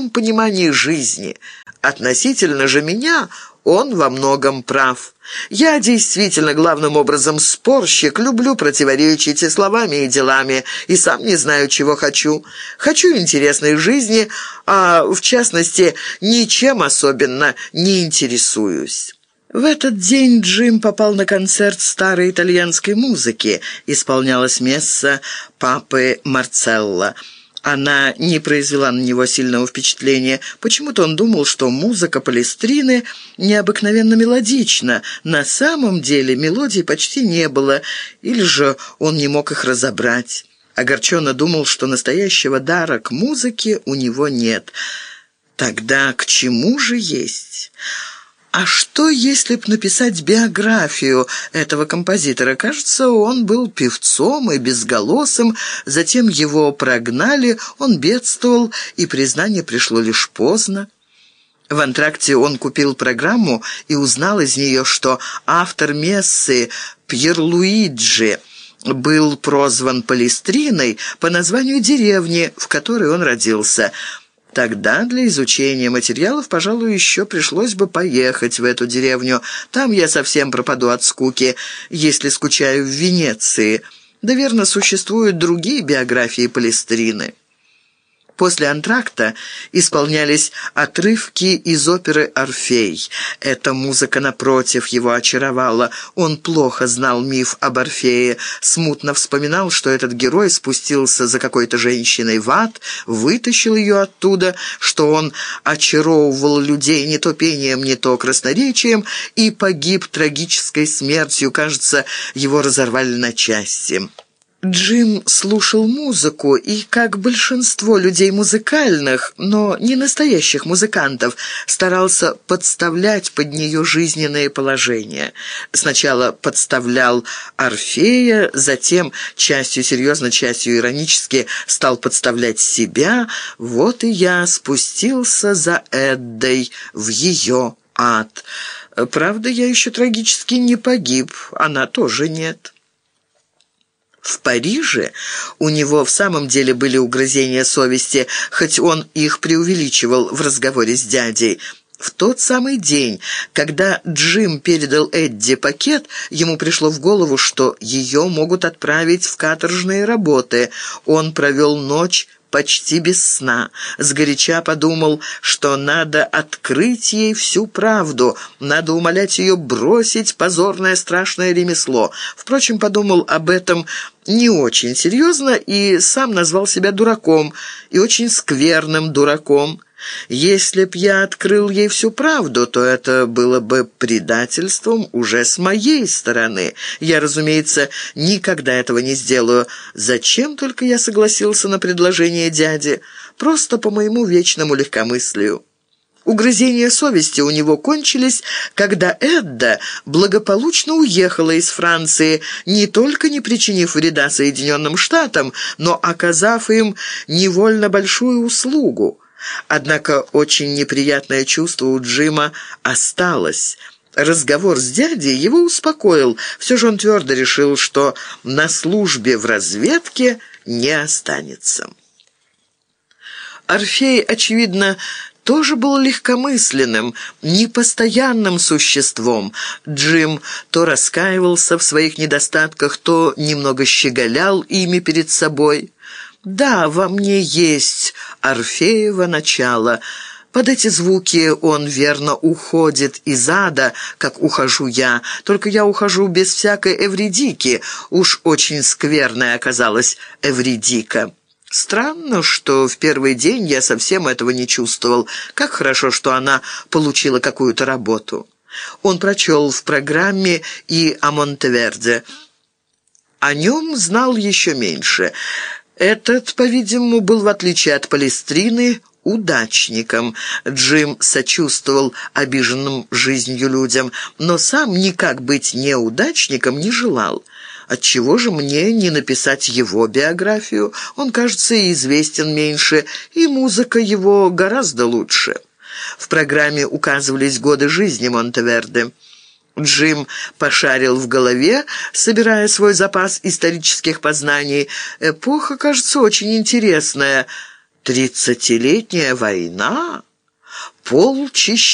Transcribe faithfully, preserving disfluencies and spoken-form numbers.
своем понимании жизни. Относительно же меня он во многом прав. Я действительно главным образом спорщик, люблю противоречить и словами, и делами, и сам не знаю, чего хочу. Хочу интересной жизни, а в частности ничем особенно не интересуюсь». В этот день Джим попал на концерт старой итальянской музыки. Исполнялась месса папы Марцелло. Она не произвела на него сильного впечатления. Почему-то он думал, что музыка Палестрины необыкновенно мелодична. На самом деле мелодий почти не было, или же он не мог их разобрать. Огорченно думал, что настоящего дара к музыке у него нет. Тогда к чему же есть? А что, если б написать биографию этого композитора? Кажется, он был певцом и безголосым, затем его прогнали, он бедствовал, и признание пришло лишь поздно. В антракте он купил программу и узнал из нее, что автор мессы Пьерлуиджи был прозван Палестриной по названию деревни, в которой он родился. Тогда для изучения материалов, пожалуй, еще пришлось бы поехать в эту деревню. Там я совсем пропаду от скуки, если скучаю в Венеции. Да верно, существуют другие биографии Палестрины. После антракта исполнялись отрывки из оперы «Орфей». Эта музыка, напротив, его очаровала. Он плохо знал миф об Орфее, смутно вспоминал, что этот герой спустился за какой-то женщиной в ад, вытащил ее оттуда, что он очаровывал людей не то пением, не то красноречием и погиб трагической смертью. Кажется, его разорвали на части. Джим слушал музыку и, как большинство людей музыкальных, но не настоящих музыкантов, старался подставлять под нее жизненные положения. Сначала подставлял Орфея, затем, частью серьезно, частью иронически, стал подставлять себя. Вот и я спустился за Эддой в ее ад. Правда, я еще трагически не погиб, она тоже нет. В Париже у него в самом деле были угрызения совести, хоть он их преувеличивал в разговоре с дядей. В тот самый день, когда Джим передал Эдди пакет, ему пришло в голову, что ее могут отправить в каторжные работы. Он провел ночь почти без сна. Сгоряча подумал, что надо открыть ей всю правду, надо умолять ее бросить позорное страшное ремесло. Впрочем, подумал об этом не очень серьезно и сам назвал себя дураком, и очень скверным дураком. Если б я открыл ей всю правду, то это было бы предательством уже с моей стороны. Я, разумеется, никогда этого не сделаю. Зачем только я согласился на предложение дяди? Просто по моему вечному легкомыслию. Угрызения совести у него кончились, когда Эдда благополучно уехала из Франции, не только не причинив вреда Соединенным Штатам, но оказав им невольно большую услугу. Однако очень неприятное чувство у Джима осталось. Разговор с дядей его успокоил. Все же он твердо решил, что на службе в разведке не останется. Орфей, очевидно, тоже был легкомысленным, непостоянным существом. Джим то раскаивался в своих недостатках, то немного щеголял ими перед собой. «Да, во мне есть Орфеево начало. Под эти звуки он, верно, уходит из ада, как ухожу я. Только я ухожу без всякой Эвридики. Уж очень скверная оказалась Эвридика. Странно, что в первый день я совсем этого не чувствовал. Как хорошо, что она получила какую-то работу». Он прочел в программе и о Монтеверде. О нем знал еще меньше. Этот, по-видимому, был, в отличие от Палестрины, удачником. Джим сочувствовал обиженным жизнью людям, но сам никак быть неудачником не желал. Отчего же мне не написать его биографию? Он, кажется, известен меньше, и музыка его гораздо лучше. В программе указывались годы жизни Монтеверде. Джим пошарил в голове, собирая свой запас исторических познаний. Эпоха, кажется, очень интересная. Тридцатилетняя война? Полчища